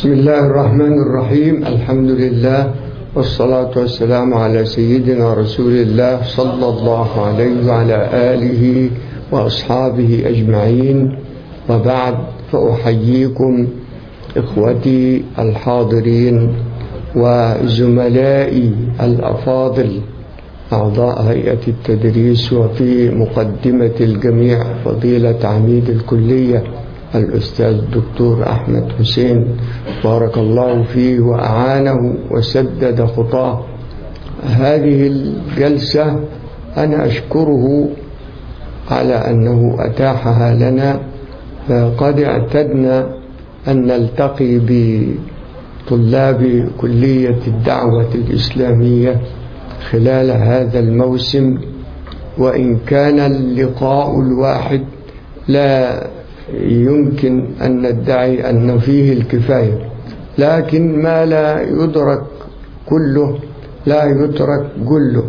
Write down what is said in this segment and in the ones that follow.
بسم الله الرحمن الرحيم. الحمد لله والصلاة والسلام على سيدنا رسول الله صلى الله عليه وعلى آله وأصحابه أجمعين، وبعد، فأحييكم إخوتي الحاضرين وزملائي الأفاضل أعضاء هيئة التدريس، وفي مقدمة الجميع فضيلة عميد الكلية الأستاذ الدكتور أحمد حسين، بارك الله فيه وأعانه وسدد خطاه. هذه الجلسة أنا أشكره على أنه أتاحها لنا. قد اعتدنا أن نلتقي بطلاب كلية الدعوة الإسلامية خلال هذا الموسم، وإن كان اللقاء الواحد لا يمكن أن ندعي أن فيه الكفاية، لكن ما لا يدرك كله لا يترك كله.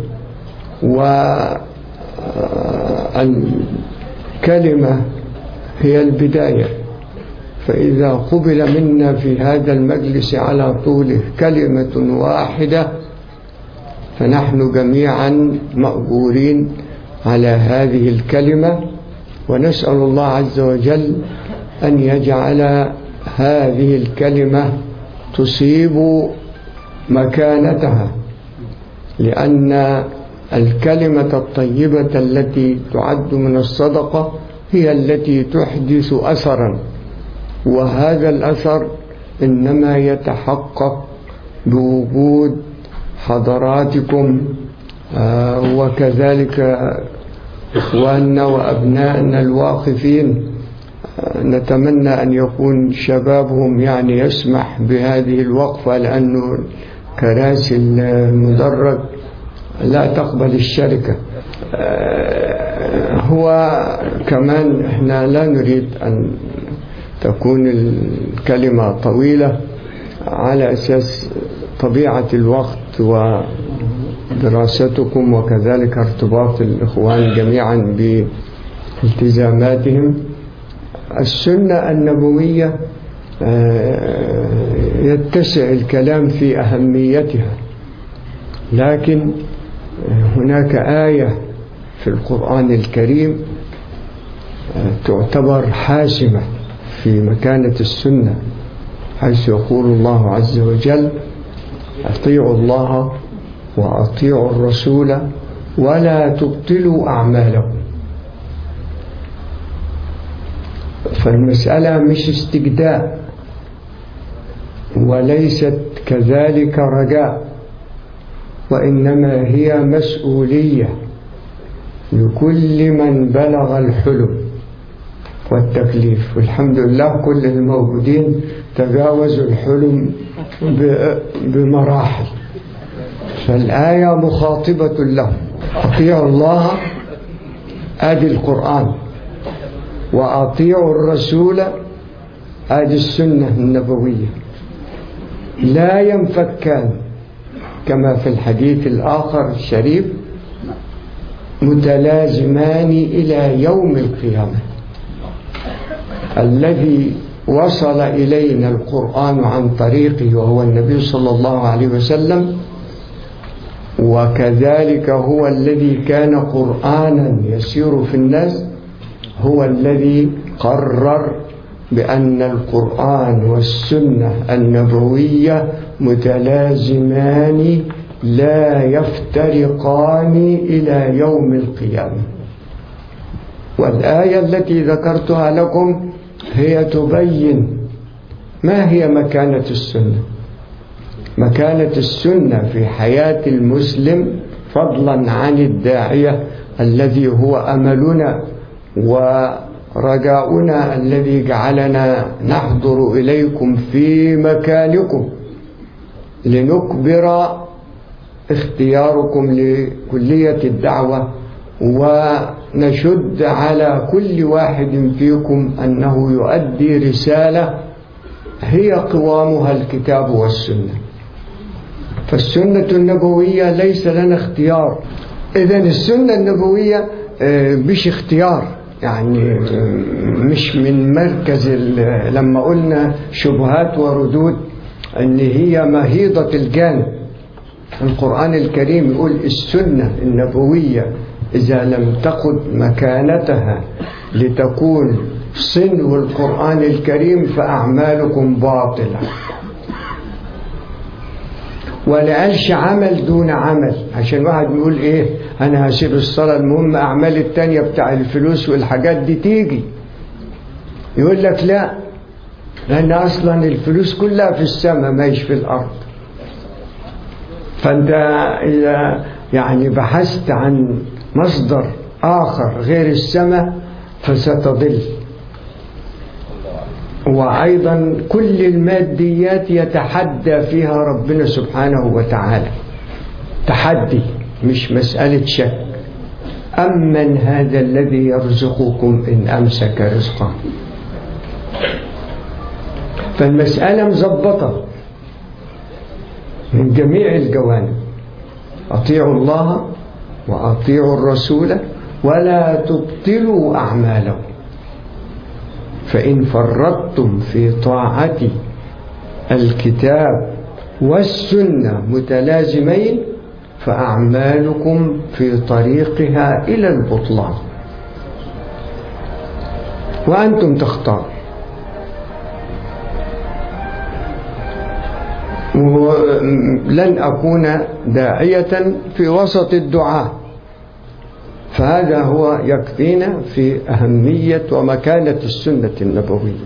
والكلمة هي البداية، فإذا قبل منا في هذا المجلس على طوله كلمة واحدة فنحن جميعا مأجورين على هذه الكلمة، ونسأل الله عز وجل أن يجعل هذه الكلمة تصيب مكانتها، لأن الكلمة الطيبة التي تعد من الصدقة هي التي تحدث أثرا، وهذا الأثر إنما يتحقق بوجود حضراتكم وكذلك إخواننا وأبنائنا الواقفين. نتمنى أن يكون شبابهم يسمح بهذه الوقفة، لأنه كراسي المدرج لا تقبل الشركة. هو كمان احنا لا نريد أن تكون الكلمة طويلة على أساس طبيعة الوقت ودراستكم، وكذلك ارتباط الإخوان جميعا بالتزاماتهم. السنة النبوية يتسع الكلام في أهميتها، لكن هناك آية في القرآن الكريم تعتبر حاسمة في مكانة السنة، حيث يقول الله عز وجل: أطيعوا الله وأطيعوا الرسول ولا تبطلوا أعمالكم. فالمسألة مش استجداء، وليست كذلك رجاء، وإنما هي مسؤولية لكل من بلغ الحلم والتكليف. والحمد لله كل الموجودين تجاوزوا الحلم بمراحل، فالآية مخاطبة لهم: أطيعوا الله، آدي القرآن، وأطيعوا الرسول، آدي السنة النبوية، لا ينفكان كما في الحديث الآخر الشريف متلازمان إلى يوم القيامة. الذي وصل إلينا القرآن عن طريقه وهو النبي صلى الله عليه وسلم، وكذلك هو الذي كان قرآنا يسير في الناس، هو الذي قرر بأن القرآن والسنة النبوية متلازمان لا يفترقان إلى يوم القيامة. والآية التي ذكرتها لكم هي تبين ما هي مكانة السنة. مكانة السنة في حياة المسلم، فضلا عن الداعية الذي هو أملنا ورجاؤنا الذي جعلنا نحضر إليكم في مكانكم لنكبر اختياركم لكلية الدعوة، ونشد على كل واحد فيكم أنه يؤدي رسالة هي قوامها الكتاب والسنة. فالسنة النبوية ليس لنا اختيار. إذن السنة النبوية مش اختيار، يعني مش من مركز لما قلنا شبهات وردود ان هي مهيضة الجانب. القرآن الكريم يقول السنة النبوية إذا لم تأخذ مكانتها لتكون صنو القرآن الكريم فأعمالكم باطلة. ولا قالش عمل دون عمل، عشان واحد يقول ايه انا هسيب الصلاة المهم اعمال التانية بتاع الفلوس والحاجات دي تيجي. يقول لك لا، لان اصلا الفلوس كلها في السماء ماهيش في الارض. فانت اذا يعني بحثت عن مصدر اخر غير السماء فستضل. وأيضا كل الماديات يتحدى فيها ربنا سبحانه وتعالى، تحدي مش مسألة شك. أمن هذا الذي يرزقكم إن أمسك رزقه. فالمسألة مزبطة من جميع الجوانب. أطيعوا الله وأطيعوا الرسول ولا تبطلوا أعمالكم، فإن فرطتم في طاعة الكتاب والسنة متلازمين فأعمالكم في طريقها إلى البطلان وأنتم تختارون. ولن أكون داعية في وسط الدعاء، فهذا هو يكفينا في أهمية ومكانة السنة النبوية.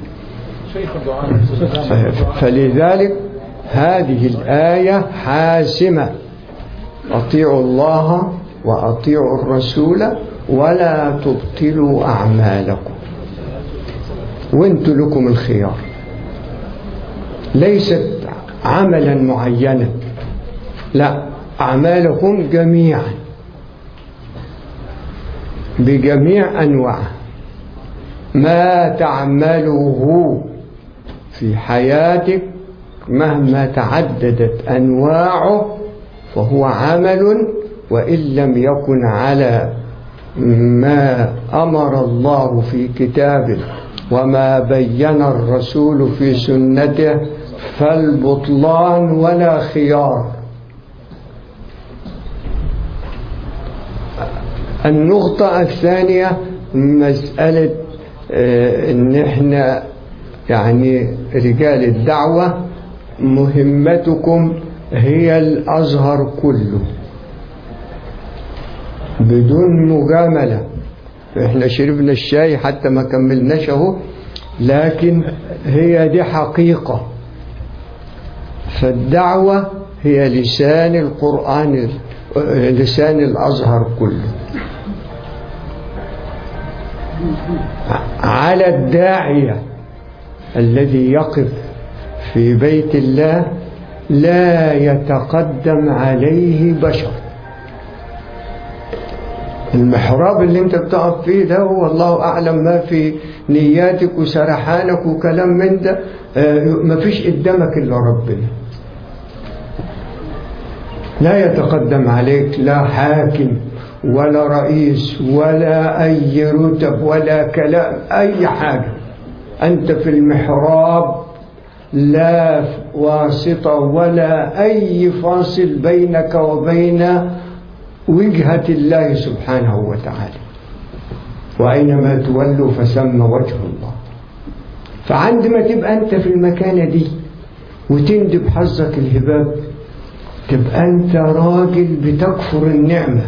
فلذلك هذه الآية حاسمة: أطيعوا الله وأطيعوا الرسول ولا تبطلوا أعمالكم. وانتوا لكم الخيار، ليست عملا معينا، لا، أعمالكم جميعا بجميع أنواعه. ما تعمله في حياتك مهما تعددت أنواعه فهو عمل، وإن لم يكن على ما أمر الله في كتابه وما بين الرسول في سنته فالبطلان ولا خيار. النقطة الثانية مسألة إن إحنا يعني رجال الدعوة مهمتكم هي الأزهر كله بدون مجاملة. إحنا شربنا الشاي حتى ما كملناش أهو، لكن هي دي حقيقة. فالدعوة هي لسان القرآن، لسان الأزهر كله. على الداعية الذي يقف في بيت الله لا يتقدم عليه بشر. المحراب اللي انت بتقف فيه ده والله أعلم ما في نياتك وسرحانك وكلام من ده، ما فيش قدامك إلا ربنا. لا يتقدم عليك لا حاكم ولا رئيس ولا أي رتب ولا كلام أي حاجة. أنت في المحراب لا واسطة ولا أي فاصل بينك وبين وجهة الله سبحانه وتعالى، وأينما تولوا فثم وجه الله. فعندما تبقى أنت في المكانة دي وتندب حظك الهباب تبقى أنت راجل بتكفر النعمة،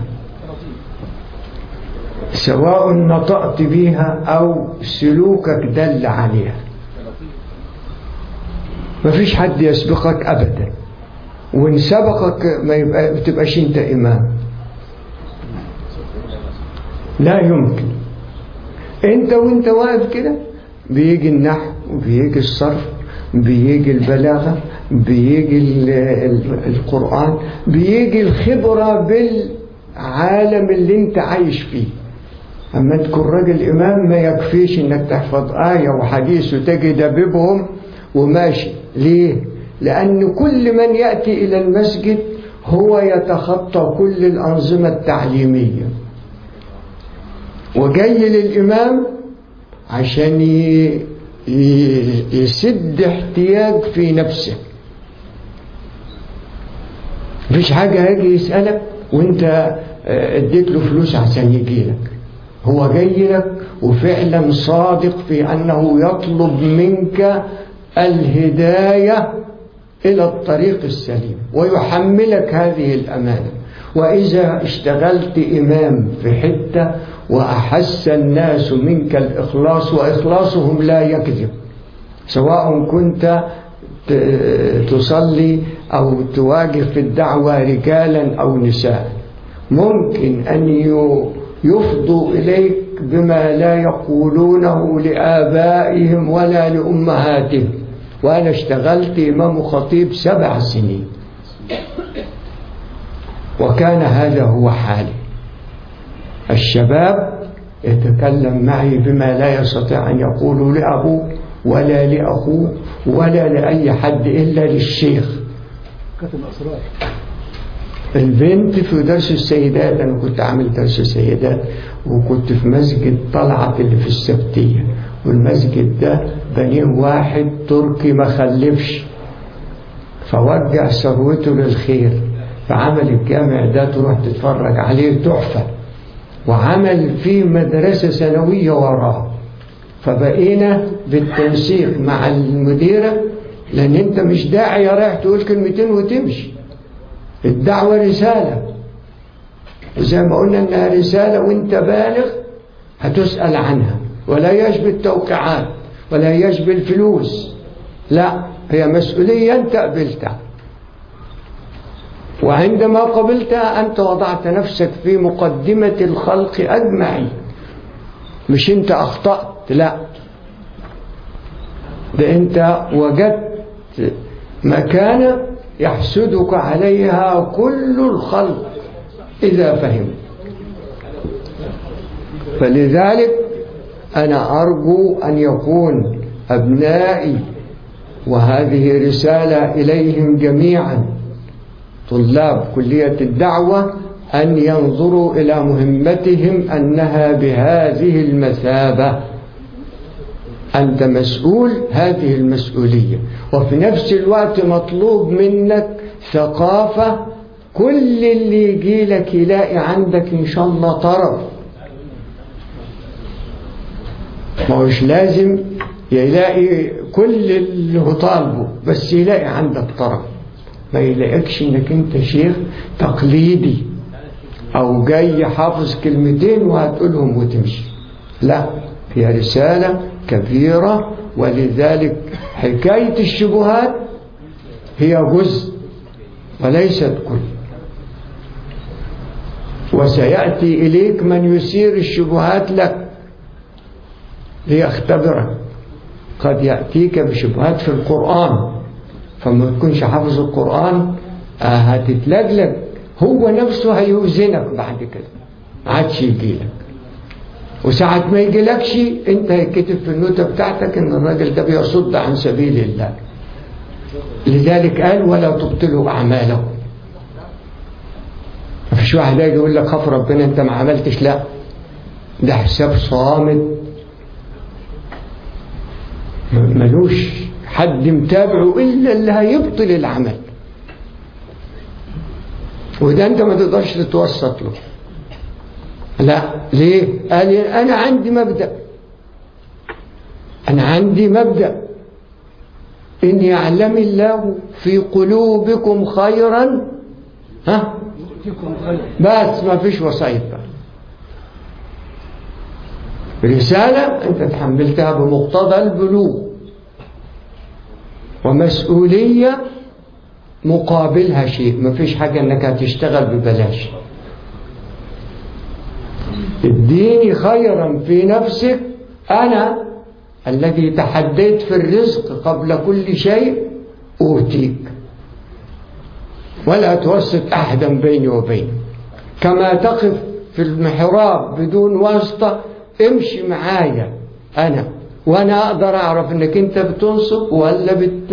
سواء نطقت بيها أو سلوكك دل عليها. مفيش حد يسبقك أبدا، وإن سبقك ما بتبقاش أنت إمام، لا يمكن. أنت وأنت واقف كده بيجي النحو وبيجي الصرف، بيجي البلاغة، بيجي القرآن، بيجي الخبرة بالعالم اللي انت عايش فيه. اما تكون راجل امام ما يكفيش انك تحفظ آية وحديث وتجي دببهم وماشي. ليه؟ لأن كل من يأتي إلى المسجد هو يتخطى كل الأنظمة التعليمية، وجاي للإمام عشان يسد احتياج في نفسه. مفيش حاجة هيجي يسألك وانت اديت له فلوس عشان يجي لك، هو جاي لك وفعلا صادق في أنه يطلب منك الهداية إلى الطريق السليم ويحملك هذه الأمانة. وإذا اشتغلت إمام في حتة وأحس الناس منك الإخلاص، وإخلاصهم لا يكذب، سواء كنت تصلي أو تواجه في الدعوة رجالا أو نساء، ممكن أن يفضوا إليك بما لا يقولونه لآبائهم ولا لأمهاتهم. وأنا اشتغلت إمام خطيب 7 سنين وكان هذا هو حالي. الشباب يتكلم معي بما لا يستطيع أن يقوله لأبوه ولا لأخوه ولا لأي حد إلا للشيخ. كتم أسرار. البنت في درس السيدات، أنا كنت عامل درس السيدات وكنت في مسجد طلعت اللي في السبتية، والمسجد ده بنيه واحد تركي ما خلفش فوجع ثروته للخير، فعمل الجامع ده تروح تتفرج عليه تحفة، وعمل فيه مدرسة ثانوية وراه. فبقينا بالتنسيق مع المديرة، لأن أنت مش داعي رايح تقول كلمتين وتمشي، الدعوة رسالة، وزي ما قلنا إنها رسالة وأنت بالغ هتسأل عنها، ولا يشبه التوقيعات ولا يشبه الفلوس، لا، هي مسؤولية أنت قبلتها، وعندما قبلتها أنت وضعت نفسك في مقدمة الخلق أجمعين، مش أنت أخطأت، لا، ده أنت وجدت مكانة يحسدك عليها كل الخلق إذا فهم. فلذلك أنا أرجو أن يكون أبنائي، وهذه رسالة إليهم جميعا طلاب كلية الدعوة، أن ينظروا إلى مهمتهم أنها بهذه المثابة. أنت مسؤول هذه المسؤولية، وفي نفس الوقت مطلوب منك ثقافة، كل اللي يجي لك يلاقي عندك إن شاء الله طرف، ما هوش لازم يلاقي كل اللي هو طالبه، بس يلاقي عندك طرف، ما يلاقيكش انك انت شيخ تقليدي او جاي حافظ كلمتين وهتقولهم وتمشي، لا، هي رسالة كبيرة. ولذلك حكاية الشبهات هي جزء وليست كل، وسيأتي إليك من يثير الشبهات لك ليختبرك، قد يأتيك بشبهات في القرآن فما تكونش حافظ القرآن هتتلجلج، هو نفسه هيوزنك بعد كده، عادش يجيلك، وساعة ما يجيلكش انت هيكتب في النوتة بتاعتك ان الراجل ده بيصد عن سبيل الله. لذلك قال ولا تبطلوا أعمالكم. مفيش واحد يجي يقول لك خاف ربنا انت ما عملتش، لا، ده حساب صامت ملوش حد متابعه إلا اللي هيبطل العمل، وده أنت ما تقدرش تتوسط له، لا، ليه؟ قال أنا عندي مبدأ إن يعلم الله في قلوبكم خيرا بس ما فيش وسيط بقى. رسالة أنت تحملتها بمقتضى البلوغ، ومسؤولية مقابلها شيء، ما فيش حاجة أنك هتشتغل ببلاش. اديني خيرا في نفسك، أنا الذي تحديت في الرزق قبل كل شيء أوتيك، ولا توسط أحدا بيني وبينك. كما تقف في المحراب بدون واسطة، امشي معايا أنا، وأنا أقدر أعرف أنك أنت بتنصب ولا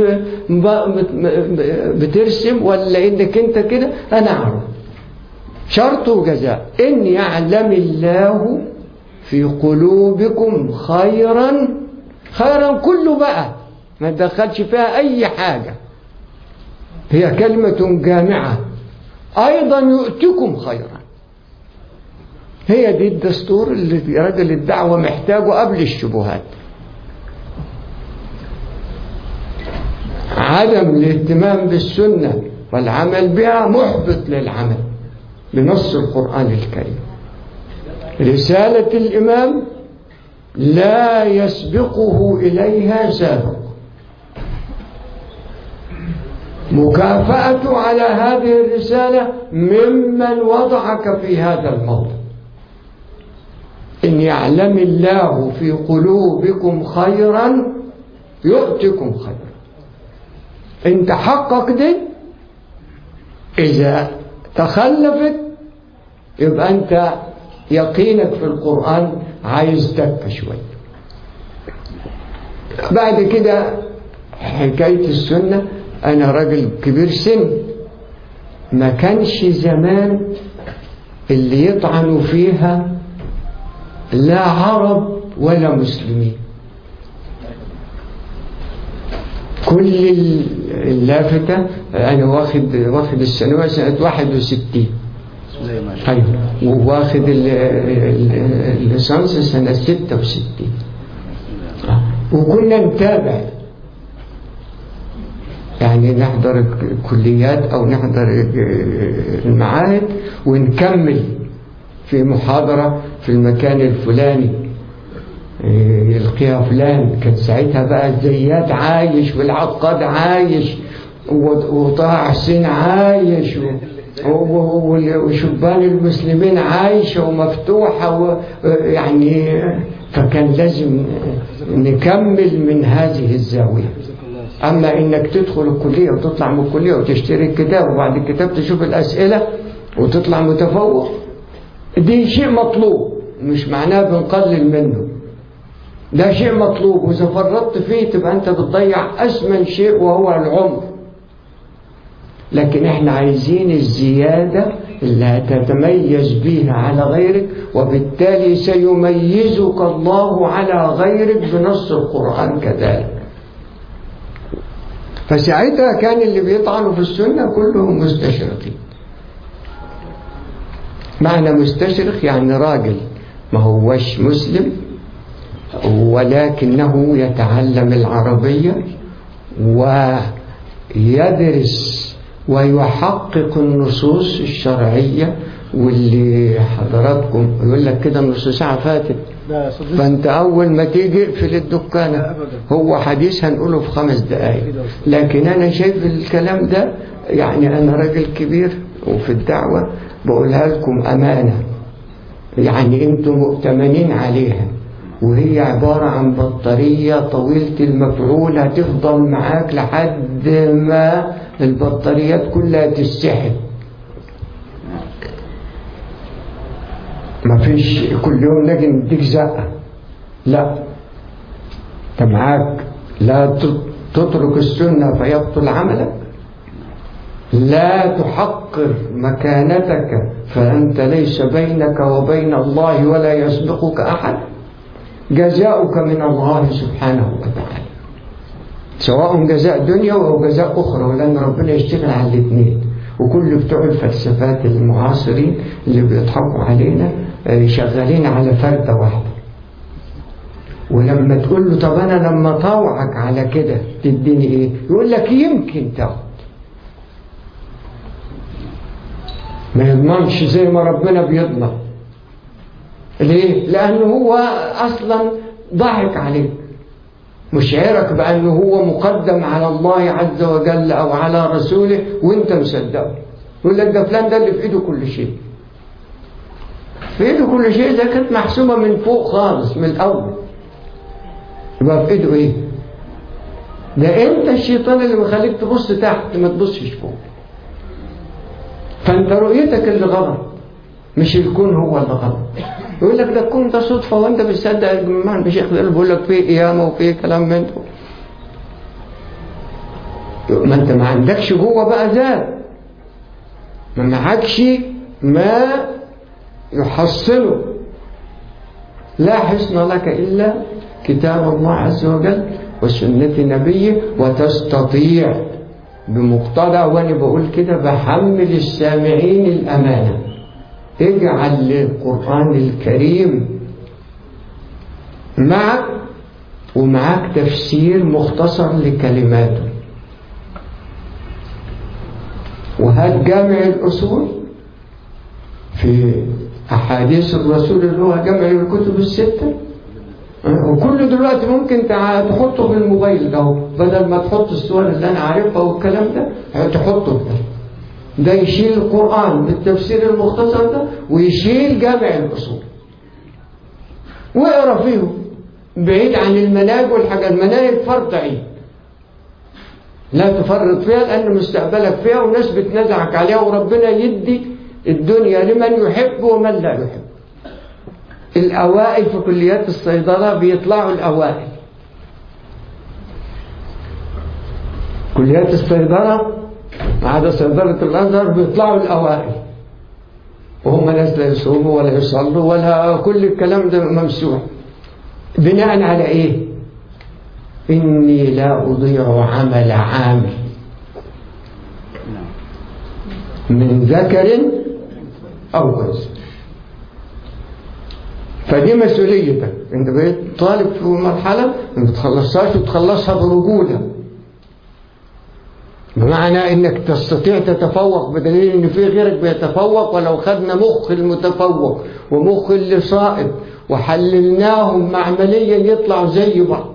بترسم ولا أنك أنت كده، أنا أعرف. شرط وجزاء إن يعلم الله في قلوبكم خيرا، خيرا كله بقى ما تدخلش فيها أي حاجة، هي كلمة جامعة، أيضا يؤتكم خيرا. هي دي الدستور اللي رجل الدعوة محتاجه قبل الشبهات. عدم الاهتمام بالسنة والعمل بها محبط للعمل بنص القرآن الكريم. رسالة الإمام لا يسبقه إليها سابق. مكافأته على هذه الرسالة ممن وضعك في هذا الموضع. إن يعلم الله في قلوبكم خيرا يؤتكم خيرا. انت حقق دي، إذا تخلفت يبقى أنت يقينك في القرآن عايز تكة شوية. بعد كده حكاية السنة، أنا راجل كبير سن، ما كانش زمان اللي يطعنوا فيها لا عرب ولا مسلمين. كل اللافتة أنا واخد الثانوية سنة 61، أيوة، وواخد الليسانس سنة 66، وكنا نتابع، يعني نحضر الكليات أو نحضر المعاهد ونكمل في محاضرة في المكان الفلاني يلقيها فلان. كان ساعتها بقى الزيات عايش والعقاد عايش وطه حسين عايش وشبان المسلمين عايشة ومفتوحة يعني فكان لازم نكمل من هذه الزاوية. أما إنك تدخل الكلية وتطلع من الكلية وتشتري الكتاب وبعد الكتاب تشوف الأسئلة وتطلع متفوق، دي شيء مطلوب، مش معناه بنقلل منه، ده شيء مطلوب، وإذا فرطت فيه تبقى أنت بتضيع أثمن شيء وهو العمر. لكن احنا عايزين الزيادة اللي هتتميز بيها على غيرك، وبالتالي سيميزك الله على غيرك بنص القرآن كذلك. فساعتها كان اللي بيطعنوا في السنة كلهم مستشرقين. معنى مستشرق يعني راجل ما هوش مسلم ولكنه يتعلم العربية ويدرس ويحقق النصوص الشرعية، واللي حضراتكم يقول لك كده نص ساعة فاتت، فانت اول ما تيجي اقفل الدكانة، هو حديث هنقوله في 5 دقائق. لكن انا شايف الكلام ده، يعني انا راجل كبير وفي الدعوة بقولها لكم امانة، يعني انتم مؤتمنين عليها، وهي عبارة عن بطارية طويلة المفعول هتفضل معاك لحد ما البطاريات كلها تستحب. ما فيش كل يوم نجي نديك زقة، لا، انت معاك لا تترك السنة فيبطل عملك، لا تحقر مكانتك فأنت ليس بينك وبين الله ولا يسبقك أحد، جزاؤك من الله سبحانه وتعالى، سواء جزاء دنيا أو جزاء أخرى، ولأن ربنا يشتغل على الاثنين. وكل بتوع الفلسفات المعاصرين اللي بيضحكوا علينا شغالين على فردة واحدة، ولما تقول له طب أنا لما طاوعك على كده تديني إيه؟ يقول لك يمكن تاخد، ما يضمنش زي ما ربنا بيضمن. ليه؟ لأنه هو أصلا ضحك عليك، مشعرك بأنه هو مقدم على الله عز وجل أو على رسوله وانت مصدقه. يقول لك ده فلان ده اللي في ايده كل شيء، في ايده كل شيء، ده كانت محسومة من فوق خالص من الأول، يبقى في ايده ايه؟ ده انت الشيطان اللي مخليك تبص تحت ما تبصش فوق. فانت رؤيتك اللي غلط، مش الكون هو اللي غلط. يقول لك ده الكون ده صدفة وانت بتصدق الجماعة الشيخ اللي بيقول لك فيه قيامة وفيه كلام من ده. ما انت ما عندكش جوه بقى ذات، ما معكش ما يحصله. لا حصن لك إلا كتاب الله عز وجل وسنة نبيه، وتستطيع بمقتضى، وأنا بقول كده بحمل السامعين الأمانة، اجعل القرآن الكريم معك ومعك تفسير مختصر لكلماته، وهات جامع الأصول في أحاديث الرسول اللي هو جمع الكتب الستة، وكل دلوقتي ممكن تحطه في الموبايل ده، بدل ما تحط الصور اللي أنا عارفها والكلام ده تحطه ده يشيل القرآن بالتفسير المختصر ده ويشيل جامع الأصول، واقرأ فيه بعيد عن المناهج والحاجة. المناهج فرض عين لا تفرط فيها، لأن مستقبلك فيها وناس بتنزعك عليها، وربنا يدي الدنيا لمن يحب ومن لا يحب. الأوائل في كليات الصيدلة بيطلعوا الأوائل، كليات الصيدلة ما عدا صيدلة الأزهر بيطلعوا الأوائل، وهم ناس لا يصوموا ولا يصلوا ولا كل الكلام ده ممسوح. بناء على إيه؟ إني لا أضيع عمل عامل من ذكر أو أنثى. فدي مسؤوليتك، انت بقيت طالب في مرحلة ما بتخلصهاش وتخلصها برجولة، بمعنى انك تستطيع تتفوق، بدليل ان في غيرك بيتفوق. ولو خدنا مخ المتفوق ومخ اللي صائب وحللناهم معمليا يطلعوا زي بعض.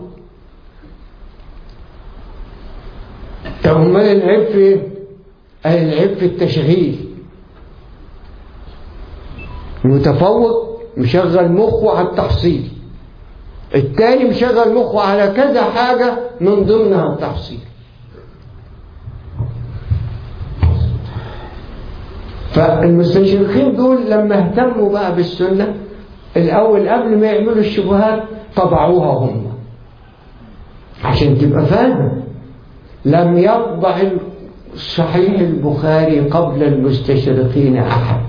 طب امال العيب في ايه؟ العيب في التشغيل. المتفوق مشغل مخه على التحصيل، التاني مشغل مخه على كذا حاجة من ضمنها التحصيل. فالمستشرقين دول لما اهتموا بقى بالسنة الأول قبل ما يعملوا الشبهات طبعوها هم، عشان تبقى فاهم. لم يطبع صحيح البخاري قبل المستشرقين أحد،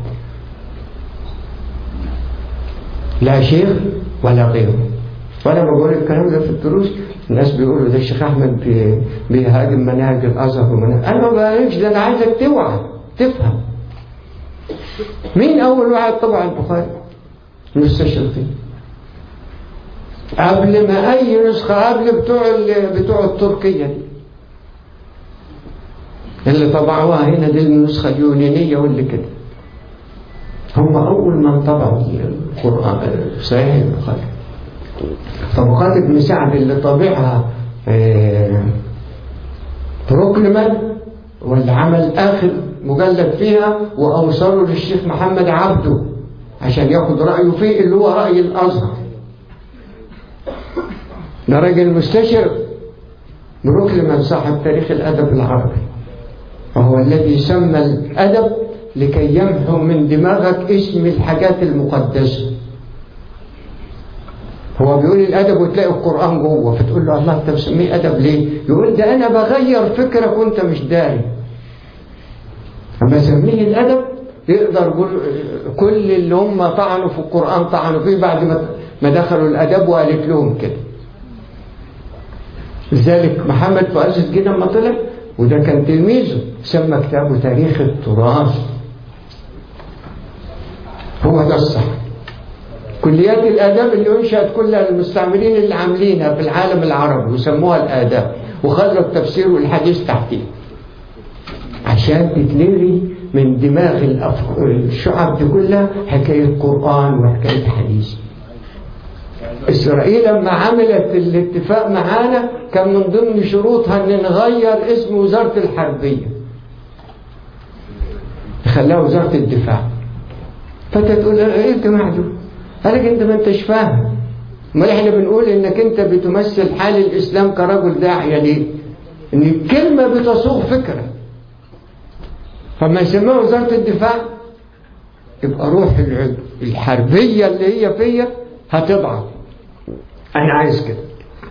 لا شيخ ولا غيره. وأنا بقول الكلام ده في الدروس، الناس بيقولوا ده الشيخ أحمد بيهاجم مناهج الأزهر ومناهج. أنا ما بقولش ده، أنا عايزك توعى تفهم. مين أول واحد طبع البخاري؟ المستشرقين، قبل ما أي نسخة، قبل بتوع التركية دي اللي طبعوها هنا، دي النسخة اليونانية واللي كده، هم أول من طبعوا القرآن صحيح البخاري. طبقات ابن سعد اللي طبعها بروكلمان، واللي عمل آخر مجلد فيها وأوصله للشيخ محمد عبده عشان ياخد رأيه فيه، اللي هو رأي الأزهر. ده راجل مستشرق بروكلمان صاحب تاريخ الأدب العربي، وهو الذي سمى الأدب لكي يمحو من دماغك اسم الحاجات المقدسة. هو بيقول الأدب وتلاقي القرآن جوه، فتقول له الله أنت مسميه أدب ليه؟ يقول ده أنا بغير فكرك وأنت مش داري. أما سميه الأدب يقدر يقول كل اللي هم طعنوا في القرآن طعنوا فيه بعد ما دخلوا الأدب وقالت لهم كده. لذلك محمد فؤاد الدين لما طلع، وده كان تلميذه، سمى كتابه تاريخ التراث. هو ده الصح. كليات الآداب اللي انشأت كلها المستعمرين اللي عاملينها في العالم العربي وسموها الآداب، وخلوا التفسير والحديث تحتيه عشان تتلغي من دماغ الشعب دي كلها حكاية قرآن وحكاية حديث. إسرائيل لما عملت الاتفاق معانا كان من ضمن شروطها أن نغير اسم وزارة الحربية، خلاها وزارة الدفاع. فأنت تقول إيه الجماعة دول؟ قال لك أنت ما أنتش فاهم. ما إحنا بنقول إنك أنت بتمثل حال الإسلام كرجل داعية ليه؟ إن الكلمة بتصوغ فكرة، فما يسموها وزارة الدفاع يبقى روح الحربية اللي هي فيا هتضعف. أنا عايز كده.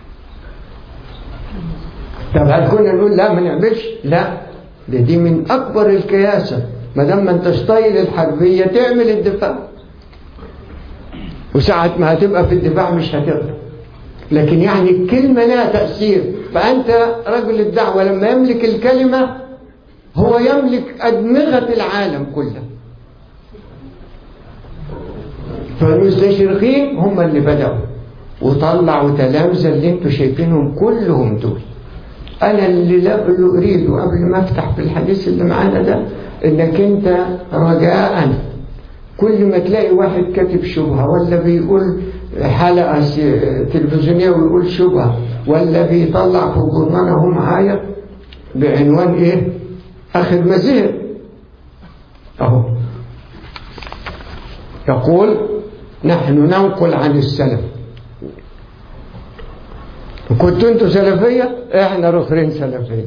طب هل كنا نقول لا ما نعملش؟ لا، دي من أكبر الكياسة. ما دام ما انتش طايل الحربية تعمل الدفاع. وساعة ما هتبقى في الدفاع مش هتقدر. لكن يعني الكلمة لها تأثير. فأنت رجل الدعوة لما يملك الكلمة هو يملك أدمغة العالم كله. فالمستشرقين هم اللي بدأوا وطلعوا تلامذة اللي انتوا شايفينهم كلهم دول. أنا اللي أريده قبل ما أفتح في الحديث اللي معانا ده إنك أنت رجاءً كل ما تلاقي واحد كاتب شبهة ولا بيقول حلقة تلفزيونية ويقول شبهة ولا بيطلع في جرنانة هو معايا بعنوان إيه؟ آخر مزير أهو يقول نحن ننقل عن السلف. كنتوا انتوا سلفية احنا رخرين سلفية.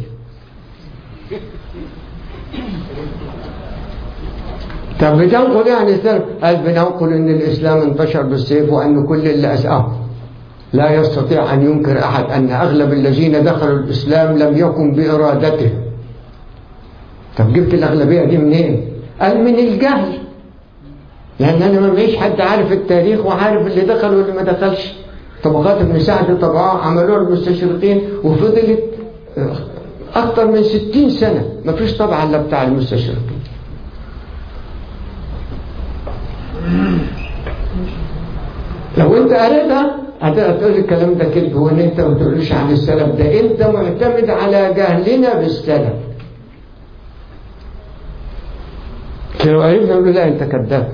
طب بتنقل يعني سلف؟ قال بننقل ان الاسلام انتشر بالسيف وان كل اللي اسأه لا يستطيع ان ينكر احد ان اغلب الذين دخلوا الاسلام لم يكن بارادته. طب جبت الاغلبية دي منين؟ قال من الجهل، لان انا ما معيش حد عارف التاريخ وعارف اللي دخل واللي ما دخلش. طبقات ابن سعد طبعا عملوها المستشرقين وفضلت اكتر من 60 سنة ما فيش طبعا الا بتاع المستشرقين. لو انت قريتها هتقول الكلام ده كذب وان انت ما تقولش عن السلف، ده انت معتمد على جهلنا بالسلف. لو عرفنا نقول لا انت كذاب.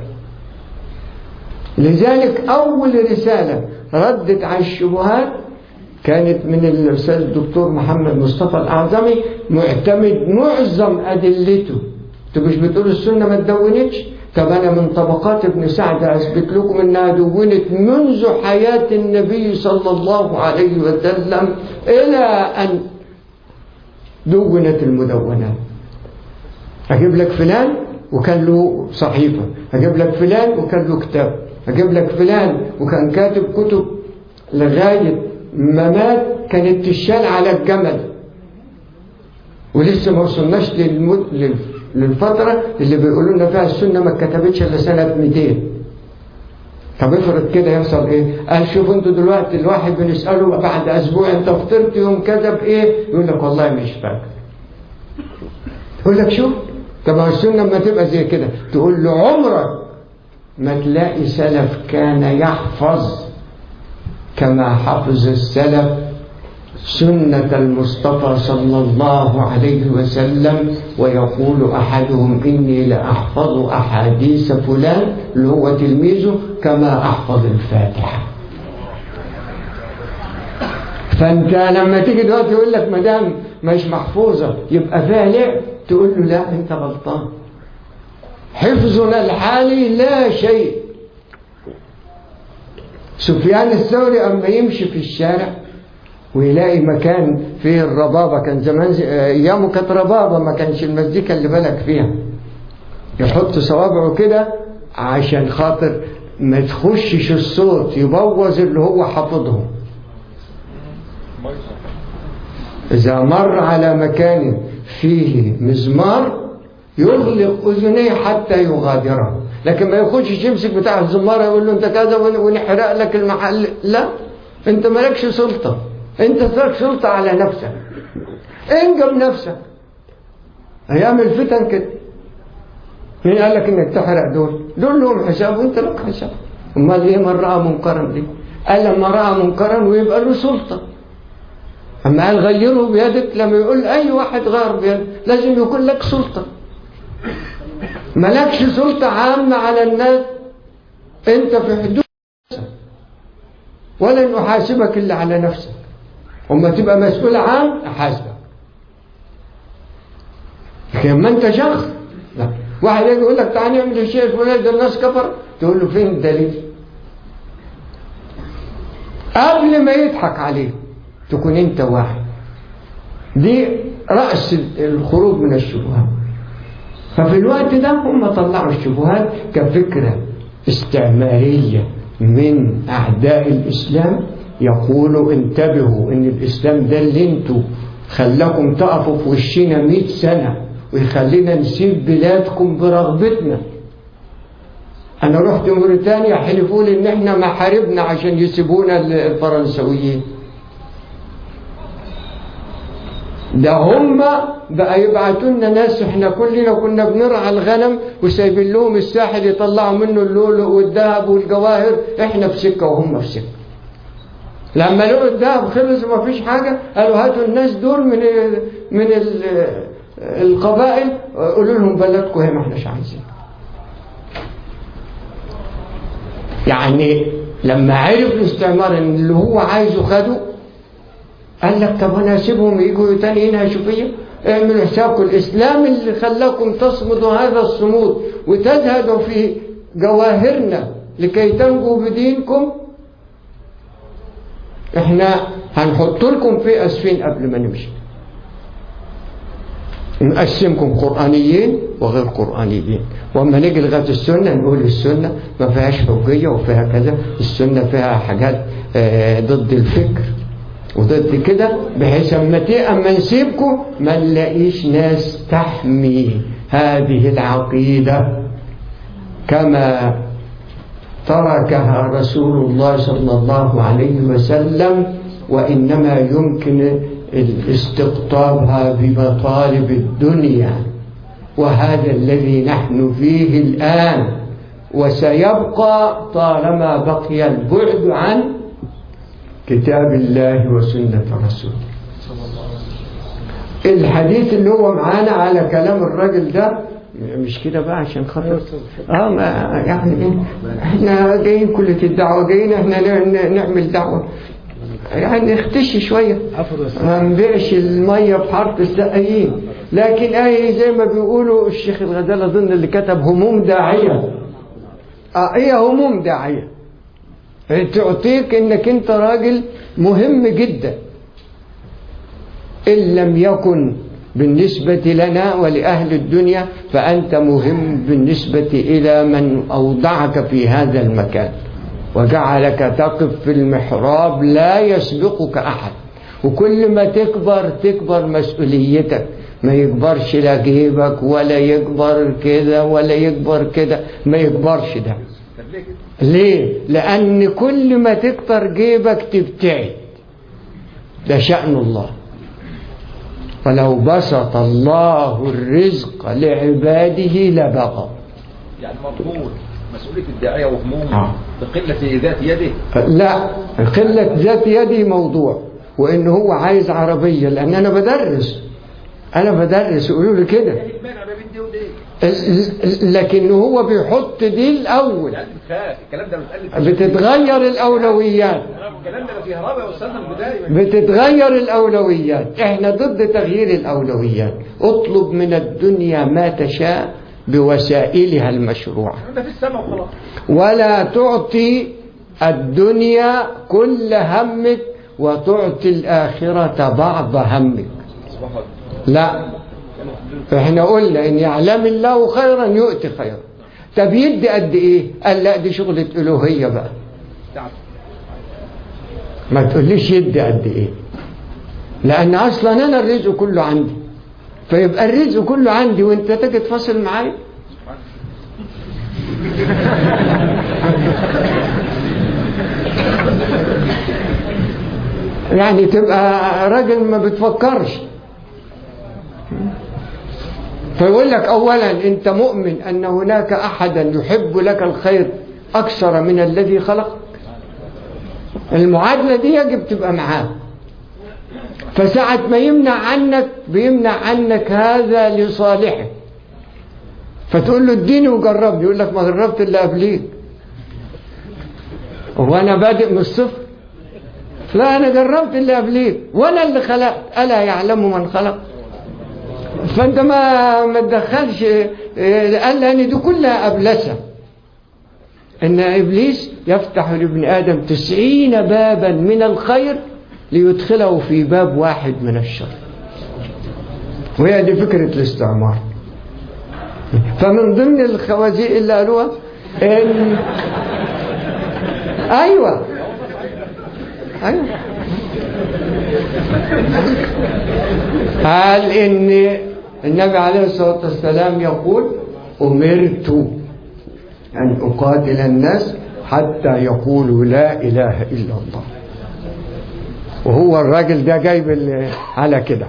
لذلك اول رسالة ردت على الشبهات كانت من الأستاذ الدكتور محمد مصطفى الأعظمي، معتمد معظم أدلته. انتوا مش بتقولوا السنة ما تدونتش؟ طب أنا من طبقات ابن سعد أثبت لكم إنها دونت منذ حياة النبي صلى الله عليه وسلم إلى أن دونت المدونات. أجيب لك فلان وكان له صحيفة، أجيب لك فلان وكان له كتاب، أجيب لك فلان وكان كاتب كتب لغاية ما مات كانت تشال على الجمل، ولسه ما وصلناش للفترة اللي بيقولوا لنا فيها السنة ما اتكتبتش إلا سنة 200. طب افرض كده يحصل ايه؟ قال شوفوا انتوا دلوقتي الواحد بنسأله بعد أسبوع انت فطرت يوم كذا بإيه؟ يقول لك والله مش فاكر. يقول لك شوف طب السنة لما تبقى زي كده تقول له عمرك ما تلاقي سلف كان يحفظ كما حفظ السلف سنة المصطفى صلى الله عليه وسلم. ويقول أحدهم إني لأحفظ أحاديث فلان اللي هو تلميذه كما أحفظ الفاتحة. فأنت لما تيجي دلوقتي يقول لك مدام مش محفوظة يبقى فيها لعب، تقول له لا أنت غلطان، حفظنا الحالي لا شيء. سفيان الثوري أما يمشي في الشارع ويلاقي مكان فيه الربابة، كان زمان أيامه كانت ربابة ما كانش المزيكا اللي بالك فيها، يحط صوابعه كده عشان خاطر ما تخشش الصوت يبوظ اللي هو حافظه. إذا مر على مكان فيه مزمار يغلق أذنيه حتى يغادره، لكن ما يخشش يمسك بتاع الزمارة يقول له انت كذا ونحرق لك المحل. لا، انت مالكش سلطة، انت ترك سلطة على نفسك، انجب نفسك. ايام الفتن كده مين قال لك انك تحرق دول لهم حساب وانت لك حساب. امال ايه من رأى منكرا دي؟ قال لما رأى منكرا ويبقى له سلطة. اما قال غيره بيدك، لما يقول اي واحد غير بيدك لازم يكون لك سلطة. ملكش سلطة عامة على الناس، انت في حدود نفسك ولن احاسبك الا على نفسك. وما تبقى مسؤول عام احاسبك. لما انت شخص لا، واحد يجي يقول لك تعالى نعمل الشيء الفلاني ده الناس كفر، تقول له فين الدليل؟ قبل ما يضحك عليه تكون انت واحد. دي رأس الخروج من الشبهات. ففي الوقت ده هم طلعوا الشبهات كفكرة استعمارية من أعداء الإسلام، يقولوا انتبهوا إن الإسلام ده اللي انتوا خلاكم تقفوا في وشنا 100 سنة ويخلينا نسيب بلادكم برغبتنا. أنا رحت موريتانيا حلفوا لي إن إحنا ما حاربنا عشان يسيبونا الفرنسويين. ده هم بقى يبعتوا لنا ناس، إحنا كلنا كنا بنرعى الغنم وسايبين لهم الساحل يطلعوا منه اللؤلؤ والذهب والجواهر، إحنا في سكة وهم في سكة. لما لقوا الذهب خلص وما فيش حاجة قالوا هاتوا الناس دول من القبائل قولوا لهم بلدكم هي ما احناش عايزين. يعني لما عرف الاستعمار ان اللي هو عايزه خده، قال لك طب انا اسيبهم يجوا تاني ينهشوا فيا؟ اعملوا حسابكم الاسلام اللي خلاكم تصمدوا هذا الصمود وتزهدوا في جواهرنا لكي تنجوا بدينكم، احنا هنحط لكم في اسفين قبل ما نمشي، نقسمكم قرآنيين وغير قرآنيين. وأما نيجي لغاية السنة نقول السنة ما فيهاش حجية وفيها كذا، السنة فيها حاجات ضد الفكر وضد كده، بحيث أما نسيبكم ما نلاقيش ناس تحمي هذه العقيدة كما تركها رسول الله صلى الله عليه وسلم، وإنما يمكن استقطابها بمطالب الدنيا، وهذا الذي نحن فيه الآن وسيبقى طالما بقي البعد عن كتاب الله وسنة رسوله. الحديث اللي هو معانا على كلام الرجل ده مش كده بقى عشان خاطر يعني احنا جايين كلية الدعوة، جايين احنا نعمل دعوة، يعني نختشي شوية، ما نبيعش المية في حارة السقايين. لكن زي ما بيقولوا الشيخ الغزالي أظن اللي كتب هموم داعية، هي هموم داعية تعطيك انك انت راجل مهم جدا، إن لم يكن بالنسبة لنا ولأهل الدنيا فأنت مهم بالنسبة إلى من أوضعك في هذا المكان وجعلك تقف في المحراب لا يسبقك أحد. وكل ما تكبر مسؤوليتك، ما يكبرش لا جيبك ولا يكبر كده ولا يكبر كده، ما يكبرش ده. ليه؟ لأن كل ما تكتر جيبك تبتعد، ده شأن الله. فلو بسط الله الرزق لعباده لبغوا. يعني مضمون مسؤولية الداعية وهمومه بقلة ذات يده؟ لا، قلة ذات يدي موضوع، وإن هو عايز عربية، لأن أنا بدرس يقولوا لي كده، لكن هو بيحط دي الأول. الكلام ده بتتغير الأولويات، الكلام ده في هرابة وصلنا البداية، بتتغير الأولويات. احنا ضد تغيير الأولويات. اطلب من الدنيا ما تشاء بوسائلها المشروعة، ده في السماء وخلاص، ولا تعطي الدنيا كل همك وتعطي الآخرة بعض همك. لا، احنا قلنا ان يعلم الله خيرا يؤتي خيرا. طب يدي قد ايه؟ قال لا دي شغلة الوهية بقى، ما تقوليش يدي قد ايه، لان اصلا انا الرزق كله عندي، فيبقى الرزق كله عندي وانت تجي تفصل معايا. يعني تبقى راجل ما بتفكرش. فيقول لك اولا انت مؤمن ان هناك احدا يحب لك الخير اكثر من الذي خلق؟ المعادلة دي يجب تبقى معاه. فساعة ما بيمنع عنك هذا لصالحه، فتقول له اديني وجربني، يقول لك ما جربت اللي قبليك، هو انا بادئ من الصفر؟ لا، انا جربت اللي قبليك وانا اللي خلقت، الا يعلم من خلق. فانت ما تدخلش. قال لي دي كلها أبلسة، ان ابليس يفتح لابن ادم 90 بابا من الخير ليدخله في باب واحد من الشر، وهي دي فكرة الاستعمار. فمن ضمن الخوازيق اللي قالوها ان ايوه قال ان النبي عليه الصلاة والسلام يقول أمرت أن أقاتل الناس حتى يقولوا لا إله إلا الله. وهو الراجل ده جايب على كده.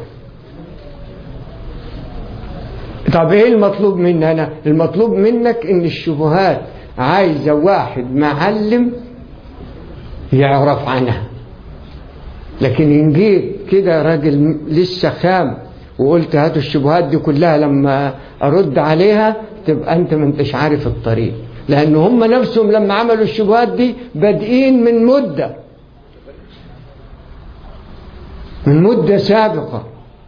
طب ايه المطلوب مننا؟ المطلوب منك ان الشبهات عايزة واحد معلم يعرف عنها. لكن ان جيت كده راجل لسه خام وقلت هاتوا الشبهات دي كلها لما ارد عليها، تبقى انت ما انتش عارف الطريق. لان هم نفسهم لما عملوا الشبهات دي بادئين من مدة سابقة،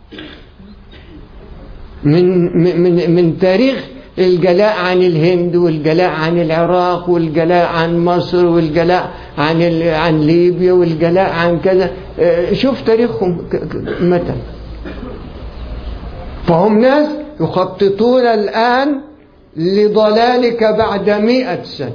من تاريخ الجلاء عن الهند والجلاء عن العراق والجلاء عن مصر والجلاء عن ليبيا والجلاء عن كذا. شوف تاريخهم متى. فهم ناس يخططون الآن لضلالك بعد 100 سنة.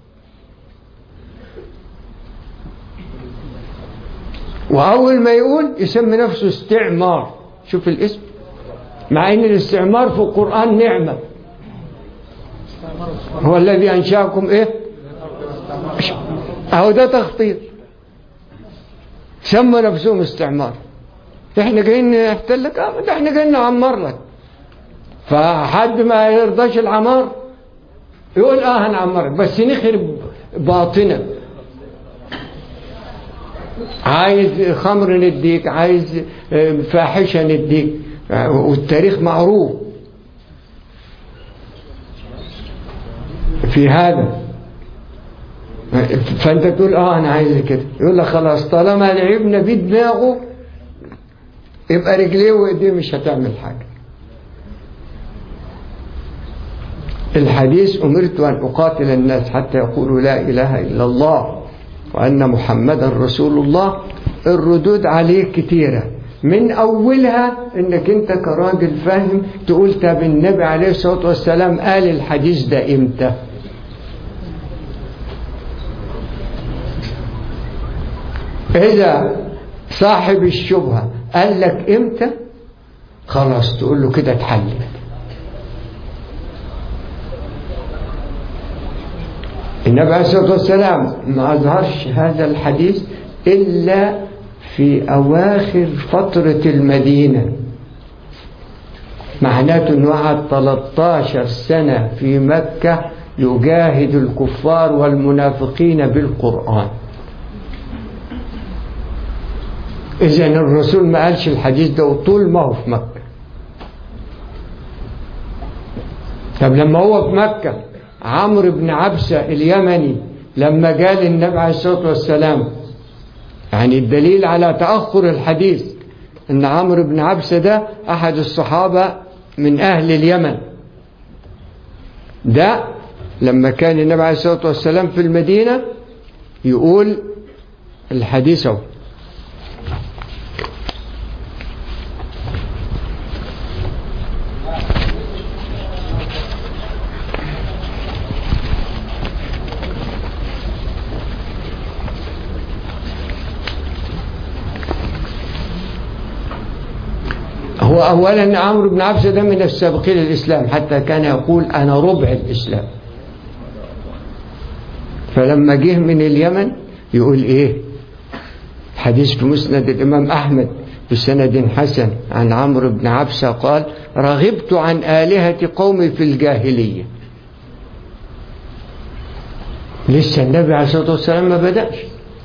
وأول ما يقول يسمي نفسه استعمار. شوف الاسم، مع ان الاستعمار في القرآن نعمة. هو الذي أنشأكم ايه؟ اهو ده تخطيط. سموا نفسهم استعمار. احنا جايين نحتلك، احنا جايين نعمر لك. فحد ما يرضاش العمار يقول هنعمرك بس نخرب باطنك. عايز خمر نديك، عايز فاحشة نديك، والتاريخ معروف في هذا. فانت تقول انا عايز كده، يقول لك خلاص طالما لعبنا بيه دماغه يبقى رجليه وايديه مش هتعمل حاجة. الحديث أمرت أن أقاتل الناس حتى يقولوا لا إله إلا الله وأن محمدا رسول الله. الردود عليه كتيرة، من أولها إنك أنت كراجل فاهم تقول طب النبي عليه الصلاة والسلام قال الحديث ده إمتى؟ إذا صاحب الشبهة قال لك إمتى خلاص تقول له كده اتحل. النبي عليه الصلاة والسلام ما أظهرش هذا الحديث إلا في أواخر فترة المدينة. معناته أنه قعد 13 سنة في مكة يجاهد الكفار والمنافقين بالقرآن. إذن الرسول ما قالش الحديث ده وطول ما هو في مكة. طب لما هو في مكة عمرو بن عبسة اليمني لما قال النبي عليه الصلاة والسلام، يعني الدليل على تأخر الحديث ان عمرو بن عبسة ده احد الصحابة من اهل اليمن، ده لما كان النبي عليه الصلاة والسلام في المدينة يقول الحديث هو أولا عمرو بن عبسة ده من السابقين للإسلام، حتى كان يقول أنا ربع الإسلام. فلما جه من اليمن يقول إيه؟ حديث في مسند الإمام أحمد بسند حسن عن عمرو بن عبسة قال رغبت عن آلهة قومي في الجاهلية. لسه النبي عليه الصلاة والسلام ما بدأش.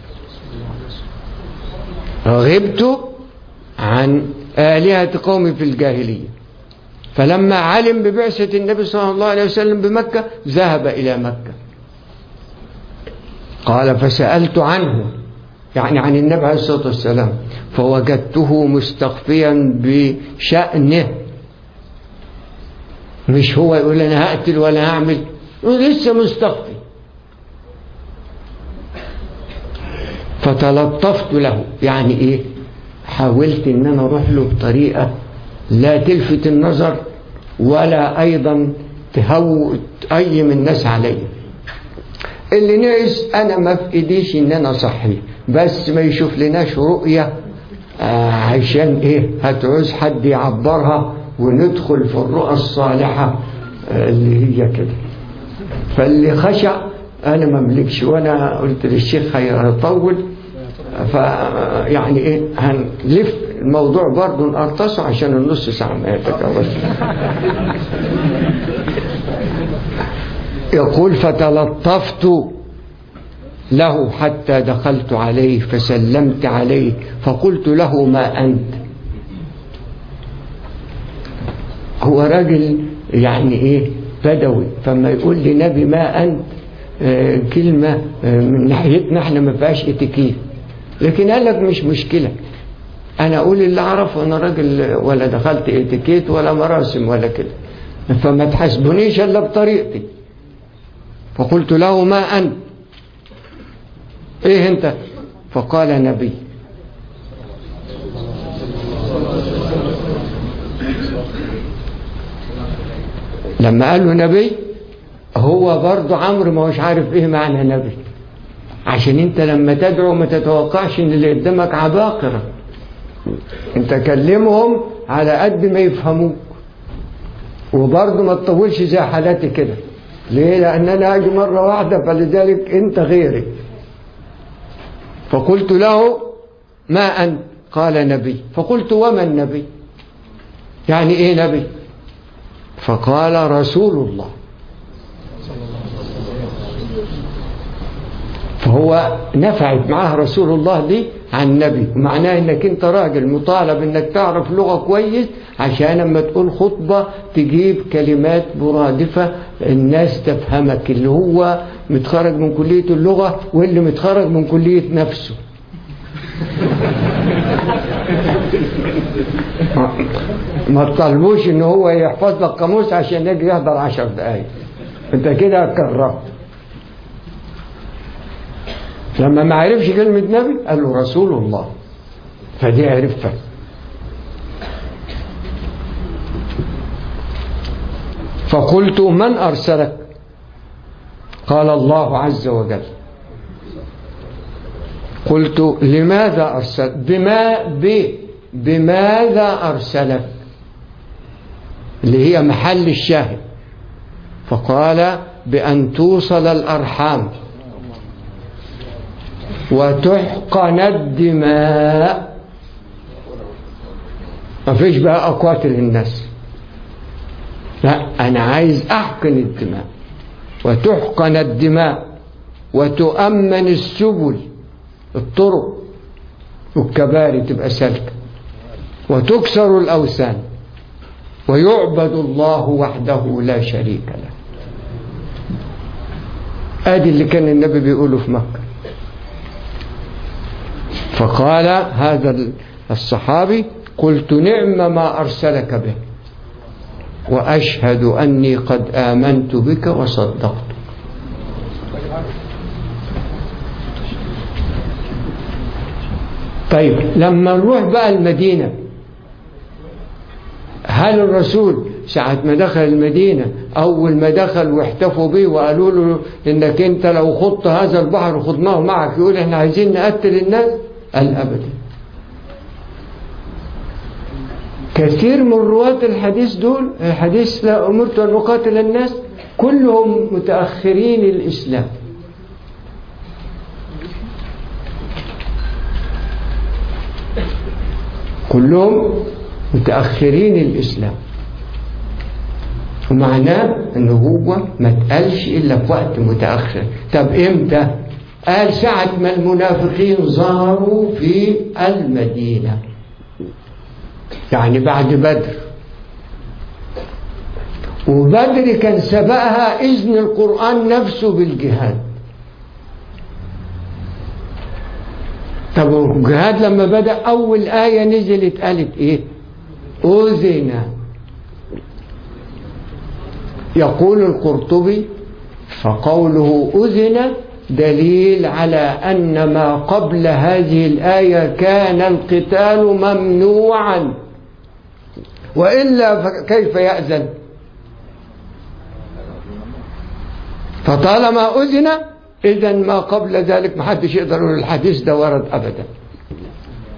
رغبت عن آلهة قومي في الجاهلية. فلما علم ببعثة النبي صلى الله عليه وسلم بمكة ذهب إلى مكة. قال فسألت عنه، يعني عن النبي عليه الصلاة والسلام، فوجدته مستخفيا بشأنه. مش هو يقول أنا هقتل ولا هعمل، لسه مستخفي. فتلطفت له، يعني إيه؟ حاولت ان انا اروح له بطريقة لا تلفت النظر ولا ايضا تقيم الناس عليا. اللي نعس انا ما في ايديش ان انا صحي، بس ما يشوف لناش رؤية عشان ايه هتعوز حد يعبرها وندخل في الرؤى الصالحة اللي هي كده. فاللي خشع أنا ما أملكش، وأنا قلت للشيخ هيطول، فيعني إيه هنلف الموضوع برضه نقرطسه عشان النص ساعة ما يتجاوز. يقول فتلطفت له حتى دخلت عليه فسلمت عليه فقلت له ما أنت. هو راجل يعني إيه بدوي، فما يقول لي نبي ما أنت كلمة من ناحيتنا احنا ما فيهاش اتيكيت، لكن قال لك مش مشكلة، أنا أقول اللي أعرفه، أنا راجل ولا دخلت اتيكيت ولا مراسم ولا كده، فما تحسبونيش إلا بطريقتي. فقلت له ما أنت، إيه أنت؟ فقال نبي. لما قال له نبي هو برضه عمرو ما هوش عارف إيه معنى نبي، عشان أنت لما تدعو ما تتوقعش إن اللي قدامك عباقرة، أنت كلمهم على قد ما يفهموك، وبرضه ما تطولش زي حالاتي كده. ليه؟ لأن أنا أجي مرة واحدة، فلذلك أنت غيري. فقلت له ما أنت؟ قال نبي. فقلت وما النبي؟ يعني إيه نبي؟ فقال رسول الله. فهو نفعت معاه رسول الله دي عن نبي، ومعناه انك انت راجل مطالب انك تعرف لغة كويس عشان لما تقول خطبة تجيب كلمات مرادفة الناس تفهمك، اللي هو متخرج من كلية اللغة واللي متخرج من كلية نفسه. ما تطلبوش ان هو يحفظ لك قاموس عشان يجي يحضر 10 دقايق، انت كده هتكرهه. لما ما عرفش كلمة نبي قال له رسول الله، فدي عرفها. فقلت من أرسلك؟ قال الله عز وجل. قلت لماذا أرسل؟ بماذا أرسلك؟ اللي هي محل الشاهد. فقال بأن توصل الأرحام وتحقن الدماء. ما فيش بقى أقاتل الناس، لا، أنا عايز أحقن الدماء وتحقن الدماء وتؤمن السبل، الطرق والكباري تبقى سالكة، وتكسر الأوثان ويعبد الله وحده لا شريك له. آدي اللي كان النبي بيقوله في مكة. فقال هذا الصحابي قلت نعم ما أرسلك به، وأشهد أني قد آمنت بك وصدقت. طيب لما نروح بقى المدينة، هل الرسول ساعة ما دخل المدينة أول ما دخل واحتفوا به وقالوا له إنك أنت لو خضت هذا البحر خضناه معك يقول إحنا عايزين نقتل الناس؟ قال أبدا. كثير من رواة الحديث دول، حديث لا أمرت أن أقاتل الناس، كلهم متأخرين الإسلام. كلهم متأخرين الإسلام، ومعناه أنه هو ما تقالش إلا في وقت متأخر. طب إمتى؟ قال ساعة ما المنافقين ظهروا في المدينة، يعني بعد بدر. وبدر كان سبقها إذن القرآن نفسه بالجهاد. طب الجهاد لما بدأ أول آية نزلت قالت إيه؟ أذن. يقول القرطبي فقوله أذن دليل على أن ما قبل هذه الآية كان القتال ممنوعا، وإلا كيف يأذن؟ فطالما أذن إذن ما قبل ذلك ما حدش يقدر يقول الحديث ده ورد أبدا.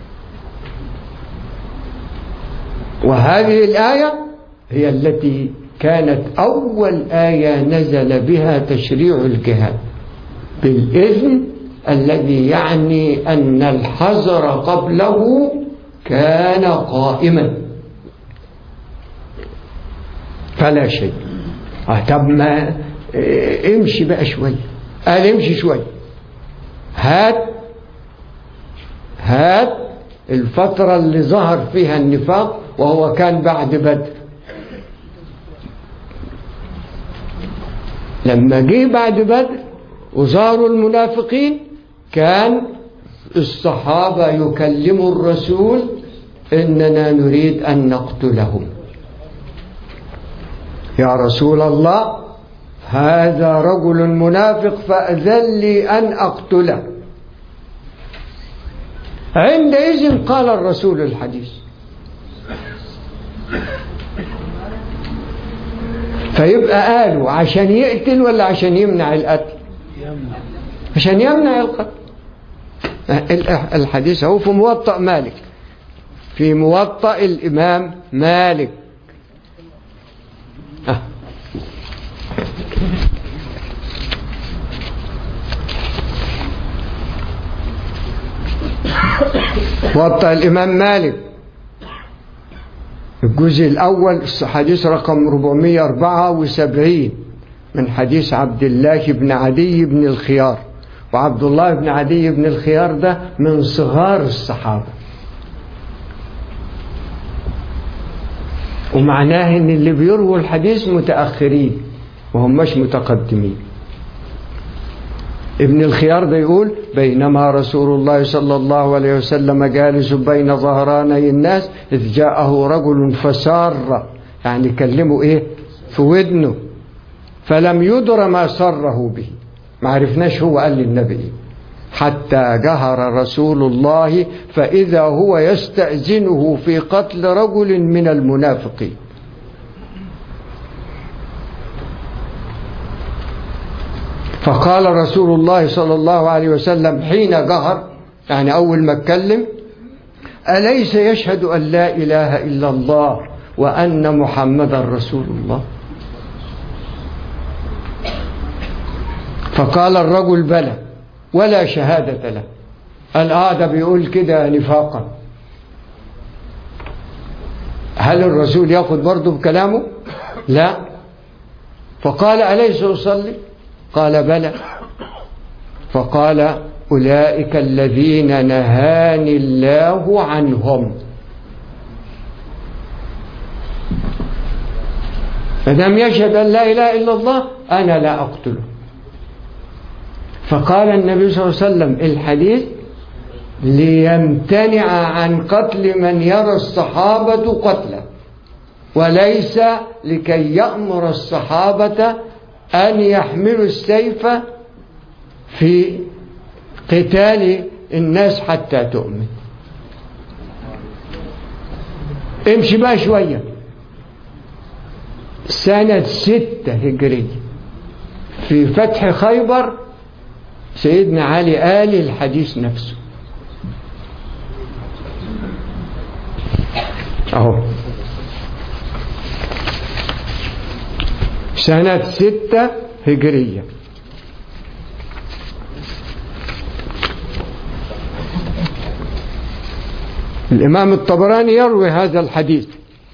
وهذه الآية هي التي كانت أول آية نزل بها تشريع الجهاد بالإذن، الذي يعني أن الحظر قبله كان قائما فلا شيء. طب ما امشي بقى شوية، قال امشي شوية، هات الفترة اللي ظهر فيها النفاق، وهو كان بعد بدر. لما جه بعد بدر وظهروا المنافقين، كان الصحابة يكلموا الرسول إننا نريد أن نقتلهم، يا رسول الله هذا رجل منافق فأذن لي أن أقتله. عندئذ قال الرسول الحديث. فيبقى قالوا عشان يقتل ولا عشان يمنع القتل؟ عشان يمنع القتل. الحديث هو في موطأ مالك، في موطأ الإمام مالك. موطأ الإمام مالك الجزء الأول حديث رقم 474 من حديث عبد الله بن عدي بن الخيار. وعبد الله بن عدي بن الخيار ده من صغار الصحابة، ومعناه ان اللي بيرووا الحديث متأخرين وهم مش متقدمين. ابن الخيار ده يقول: بينما رسول الله صلى الله عليه وسلم جالس بين ظهراني الناس إذ جاءه رجل فسار، يعني كلمه ايه في ودنه، فلم يدر ما سره به، ما عرفناش هو قال للنبي ايه، حتى جهر رسول الله فإذا هو يستأذنه في قتل رجل من المنافقين. فقال رسول الله صلى الله عليه وسلم حين جهر، يعني أول ما اتكلم: أليس يشهد أن لا إله إلا الله وأن محمدا رسول الله؟ فقال الرجل: بلى ولا شهادة له. قال: ده بيقول كده نفاقا. هل الرسول يأخذ برضه بكلامه؟ لا. فقال: أليس أصلي؟ قال: بلى. فقال: أولئك الذين نهاني الله عنهم. فلم يشهد أن لا إله إلا الله أنا لا أقتله. فقال النبي صلى الله عليه وسلم الحديث ليمتنع عن قتل من يرى الصحابة قتله، وليس لكي يأمر الصحابة أن يحملوا السيف في قتال الناس حتى تؤمن. امشي بقى شوية. سنة 6 هجرية في فتح خيبر سيدنا علي قال الحديث نفسه اهو. سنة 6 هجرية. الإمام الطبراني يروي هذا الحديث.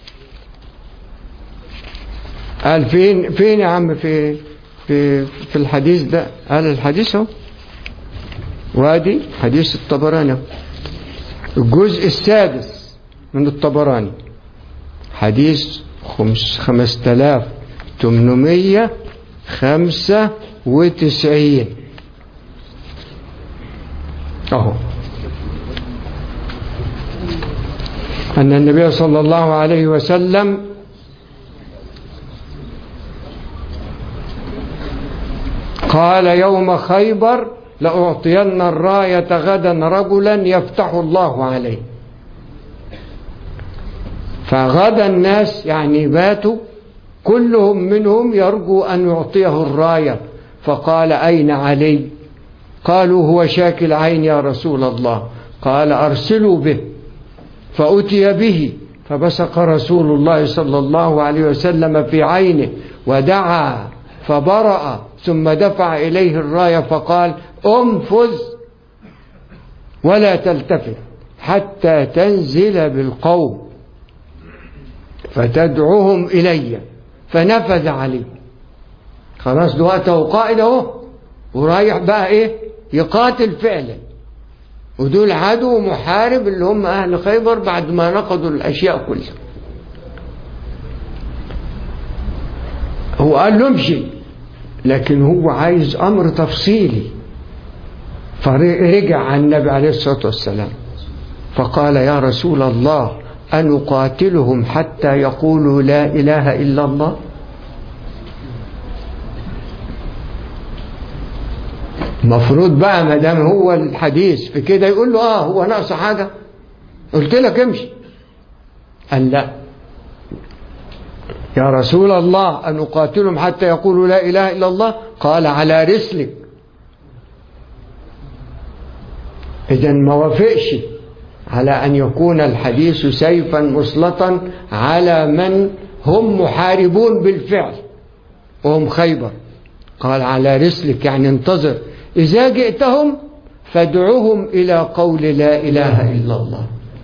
قال فين يا عم في الحديث ده؟ قال الحديث هو وادي حديث الطبراني، الجزء السادس من الطبراني، حديث 5895 اهو. أن النبي صلى الله عليه وسلم قال يوم خيبر: لأعطين الراية غدا رجلا يفتح الله عليه. فغدا الناس يعني باتوا كلهم منهم يرجو أن يعطيه الراية. فقال: أين علي؟ قالوا: هو شاكي العين يا رسول الله. قال: أرسلوا به. فأتي به فبصق رسول الله صلى الله عليه وسلم في عينه ودعا فبرأ، ثم دفع إليه الراية فقال: انفذ ولا تلتفت حتى تنزل بالقوم فتدعوهم إلي. فنفذ عليه. خلاص دلوقتي هو قائد اهو، ورايح بقى ايه يقاتل فعلا، ودول عدو محارب اللي هم أهل خيبر بعد ما نقضوا الأشياء كلها. هو قال له امشي، لكن هو عايز أمر تفصيلي، فرجع عن النبي عليه الصلاة والسلام فقال: يا رسول الله، أنقاتلهم حتى يقولوا لا إله إلا الله؟ مفروض بقى ما دام هو الحديث في كده يقول له هو ناقص حاجة؟ قلت لك امشي. قال: لا يا رسول الله، أنقاتلهم حتى يقولوا لا إله إلا الله؟ قال: على رسلك. إذن ما وافقش على أن يكون الحديث سيفا مسلطا على من هم محاربون بالفعل وهم خيبر. قال: على رسلك، يعني انتظر، إذا جئتهم فادعوهم إلى قول لا إله إلا الله.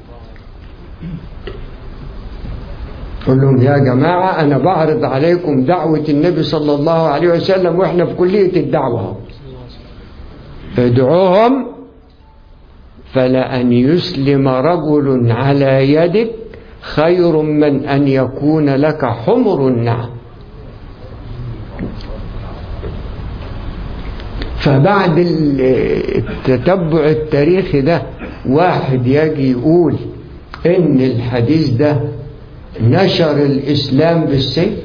قل لهم: يا جماعة أنا بعرض عليكم دعوة النبي صلى الله عليه وسلم وإحنا في كلية الدعوة، ادعوهم، فلأن يسلم رجل على يدك خير من أن يكون لك حمر النعم. فبعد التتبع التاريخي ده واحد يجي يقول إن الحديث ده نشر الإسلام بالسيف؟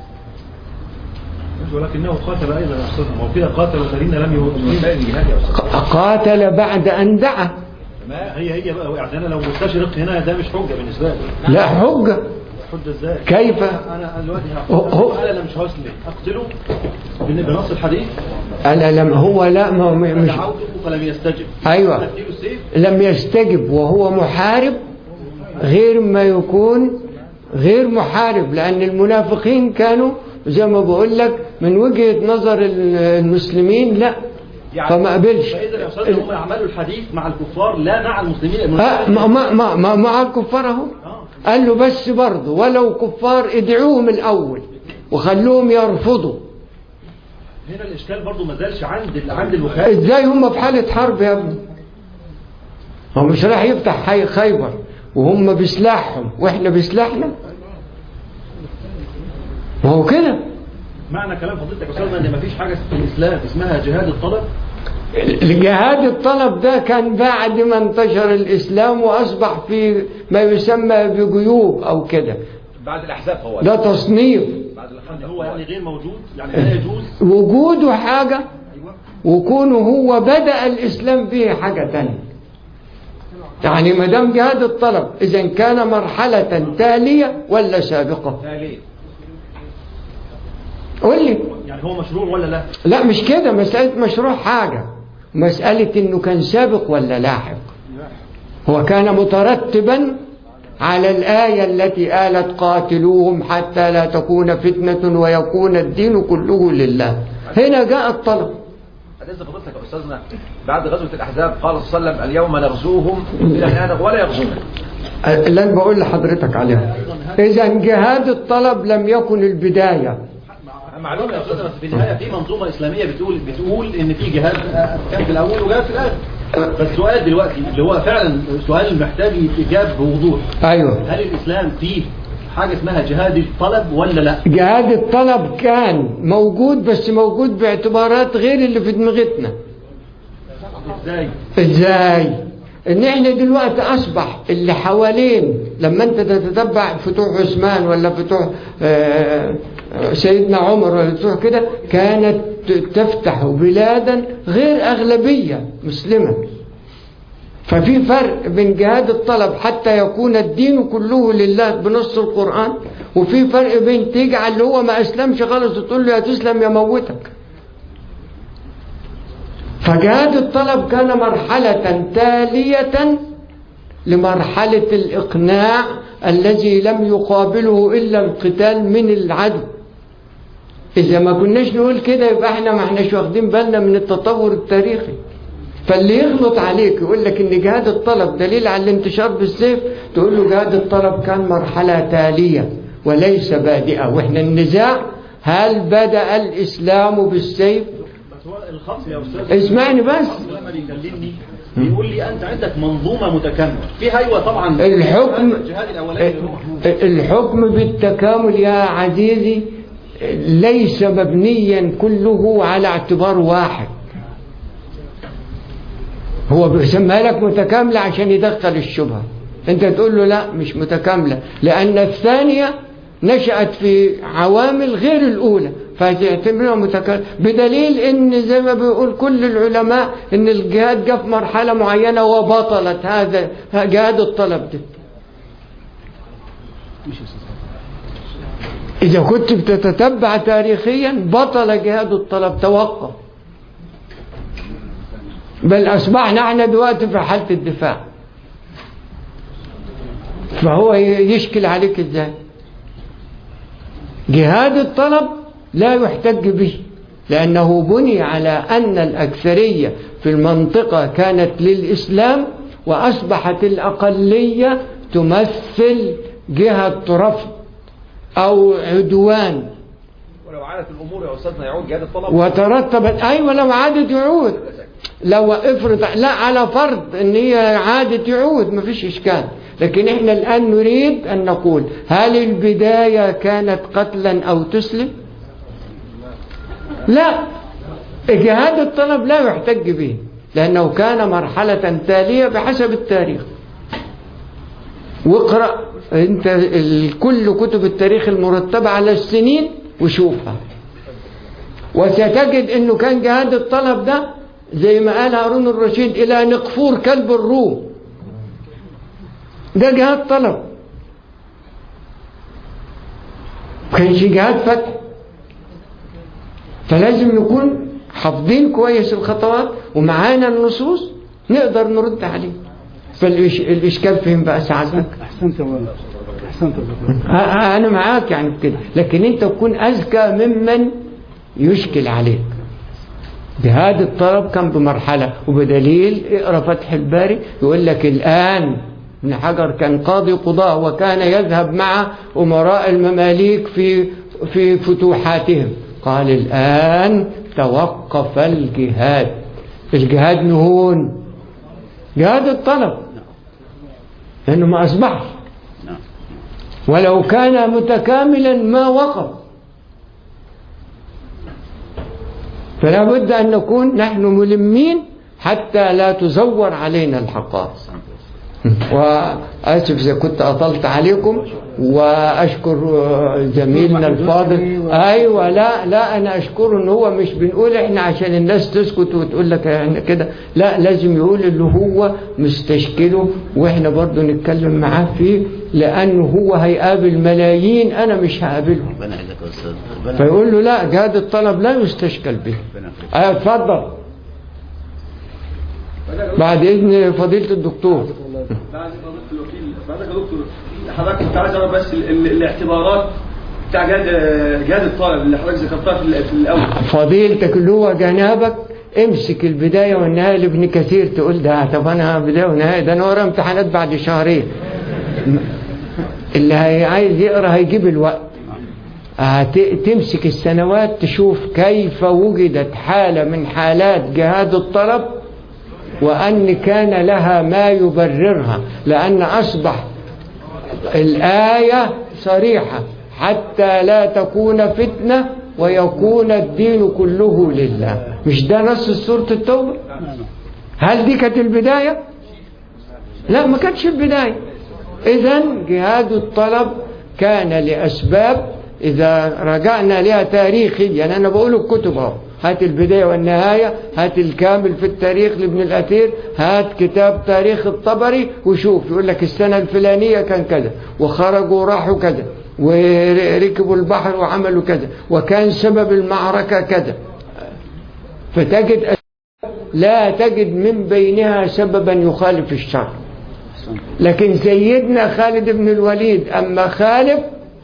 ولكنه قاتل أيضا يا أستاذ، وكده قاتل الذين لم يؤمنوا. قاتل بعد أن دعا. هي بقى يعني لو مستشرق هنا ده مش حجة بالنسبة لي. لا حجة. حجة ازاي؟ كيف؟ أنا دلوقتي أنا مش هسلم، أقتله بنص الحديث. هو لا، ما هو مش دعوته فلم يستجب. أيوة، لم يستجب وهو محارب، غير ما يكون غير محارب، لأن المنافقين كانوا زي ما بقول لك من وجهة نظر المسلمين لا، يعني فما قبلش. فإذا يا أستاذ هم يعملوا الحديث مع الكفار لا مع المسلمين. مع الكفار اهو. قال له بس برضه ولو كفار ادعوهم الأول وخلوهم يرفضوا. هنا الإشكال برضه ما زالش عند الوفاء. ازاي هم في حالة حرب يا ابني؟ هو مش راح يفتح خيبر وهم بسلاحهم واحنا بسلاحنا؟ ما هو كده. معنى كلام فضيلتك يا أستاذنا ان مفيش حاجة في الإسلام اسمها جهاد الطلب. الجهاد الطلب ده كان بعد ما انتشر الإسلام وأصبح في ما يسمى بجيوب أو كده، بعد الأحزاب. هو ده تصنيف. بعد الأحزاب هو يعني غير موجود، يعني لا يجوز وجوده حاجة وكونه هو بدأ الإسلام به حاجة تانية. يعني ما دام جهاد الطلب إذن كان مرحلة تالية ولا سابقة؟ تالية. قول لي. يعني هو مشروع ولا لا؟ لا مش كده، مسألة مشروع حاجة، مسألة إنه كان سابق ولا لاحق. هو كان مترتبا على الآية التي قالت قاتلوهم حتى لا تكون فتنة ويكون الدين كله لله. هنا جاء الطلب. أليس فضلتك يا أستاذنا بعد غزوة الأحزاب قال صلى الله عليه وسلم: اليوم نغزوهم إلى الآن ولا يغزونا؟ لن بقول لحضرتك عليها. إذا جهاد الطلب لم يكن البداية. معلومة يا أستاذنا، في النهاية في منظومة إسلامية بتقول إن في جهاد كان في الأول وجهاد في الآخر. فالسؤال دلوقتي اللي هو فعلا سؤال محتاج إجابة بوضوح. أيوه. هل الإسلام فيه حاجة اسمها جهاد الطلب ولا لا؟ جهاد الطلب كان موجود، بس موجود باعتبارات غير اللي في دماغتنا. ازاي؟ ان احنا دلوقتي اصبح اللي حوالين، لما انت تتتبع فتوح عثمان ولا فتوح سيدنا عمر ولا فتوح كده، كانت تفتح بلادا غير اغلبية مسلمة. ففي فرق بين جهاد الطلب حتى يكون الدين كله لله بنص القرآن، وفي فرق بين تجعل اللي هو ما أسلمش خالص وتقول له يا تسلم يا موتك. فجهاد الطلب كان مرحلة تالية لمرحلة الإقناع الذي لم يقابله إلا القتال من العدو. إذا ما كناش نقول كده يبقى احنا ما احناش واخدين بالنا من التطور التاريخي. فاللي يغلط عليك يقول لك ان جهاد الطلب دليل على الانتشار بالسيف، تقول له جهاد الطلب كان مرحلة تالية وليس بادئة، واحنا النزاع هل بدأ الإسلام بالسيف؟ بس هو الخصم يا أستاذ اسمعني بس، لما بيكلمني بيقول لي أنت عندك منظومة متكاملة في أيوة طبعا الجهاد الأولاني الحكم بالتكامل يا عزيزي ليس مبنيا كله على اعتبار واحد. هو بيسميها لك متكاملة عشان يدخل الشبهة، انت تقول له لا مش متكاملة لأن الثانية نشأت في عوامل غير الأولى فتعتبرها متكاملة، بدليل ان زي ما بيقول كل العلماء ان الجهاد جاء في مرحلة معينة وبطلت هذا جهاد الطلب ده. إذا كنت بتتتبع تاريخيا بطل جهاد الطلب، توقف. بل أصبحنا احنا دلوقتي في حالة الدفاع، فهو يشكل عليك ازاي؟ جهاد الطلب لا يحتج به لأنه بني على أن الأكثرية في المنطقة كانت للإسلام وأصبحت الأقلية تمثل جهة رفض أو عدوان. ولو عادت الأمور يا أستاذنا يعود جهاد الطلب وترتبت أيوة لو عادت يعود، لو افرض لا على فرض ان هي عادت يعود مفيش إشكال، لكن احنا الآن نريد أن نقول هل البداية كانت قتلا أو تسلم؟ لا، جهاد الطلب لا يحتج به لأنه كان مرحلة تالية بحسب التاريخ. واقرأ انت كل كتب التاريخ المرتبة على السنين وشوفها وستجد انه كان جهاد الطلب ده زي ما قال هارون الرشيد الى نقفور كلب الروم، ده جهاد طلب، كانش جهاد فتح. فلازم نكون حافظين كويس الخطوات ومعانا النصوص نقدر نرد عليه. فالإشكال فين بقى ساعتك؟ أحسنت أنا معاك يعني بكده، لكن أنت تكون أذكى ممن يشكل عليك. جهاد الطلب كان بمرحلة، وبدليل اقرأ فتح الباري يقول لك الآن ابن حجر كان قاضي قضاء وكان يذهب مع أمراء المماليك في فتوحاتهم، قال الآن توقف الجهاد. الجهاد نهون جهاد الطلب لأنه ما أصبحش، ولو كان متكاملا ما وقف. فلا بد أن نكون نحن ملمين حتى لا تزور علينا الحقائق. وأسف إذا كنت أطلت عليكم، وأشكر زميلنا الفاضل. أيوة لا أنا أشكره إن هو مش بنقول إحنا عشان الناس تسكت وتقول لك إحنا كده، لا لازم يقول اللي هو مستشكله وإحنا برضو نتكلم معاه فيه، لأنه هو هيقابل ملايين أنا مش هقابلهم. فيقول له لا جهاد الطلب لا يستشكل به. اتفضل بعد إذن فضيلة الدكتور. بعد يا دكتور حضرتك كنت عايز اعرف بس الاعتبارات بتاع جهاد الطالب اللي حضرتك ذكرتها في الاول. فضيلتك اللي هو جنابك امسك البداية والنهاية لابن كثير، تقول ده طب انا بداية ونهاية، ده انا ورا امتحانات بعد شهرين. اللي عايز يقرأ هيجيب الوقت. تمسك السنوات تشوف كيف وجدت حالة من حالات جهاد الطلب وأن كان لها ما يبررها، لأن أصبح الآية صريحة حتى لا تكون فتنة ويكون الدين كله لله. مش ده نص سورة التوبة؟ هل دي كانت البداية؟ لا ما كانتش البداية. إذن جهاد الطلب كان لأسباب إذا رجعنا لها تاريخيا، يعني أنا بقول الكتب اهو، هات البداية والنهاية، هات الكامل في التاريخ لابن الأثير، هات كتاب تاريخ الطبري وشوف يقول لك السنة الفلانية كان كذا وخرجوا وراحوا كذا وركبوا البحر وعملوا كذا وكان سبب المعركة كذا. فتجد لا تجد من بينها سببا يخالف الشرع. لكن سيدنا خالد بن الوليد أما خالف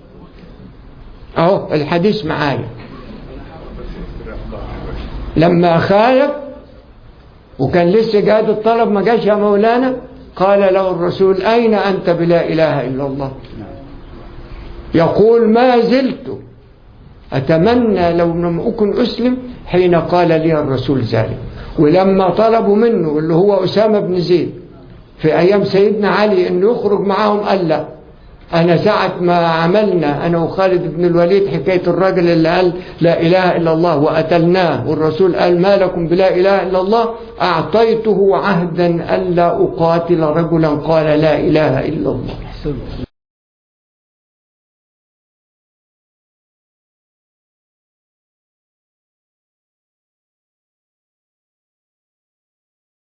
أهو الحديث معايا، لما خالف وكان لسه جهاد الطلب ما جاش يا مولانا، قال له الرسول أين أنت بلا إله إلا الله؟ يقول ما زلت أتمنى لو لم أكن أسلم حين قال لي الرسول ذلك. ولما طلبوا منه اللي هو أسامة بن زيد في أيام سيدنا علي أنه يخرج معهم قال لا، أنا ساعة ما عملنا أنا وخالد بن الوليد حكاية الراجل اللي قال لا إله إلا الله وقتلناه والرسول قال ما لكم بلا إله إلا الله، أعطيته عهدا ألا أقاتل رجلا قال لا إله إلا الله.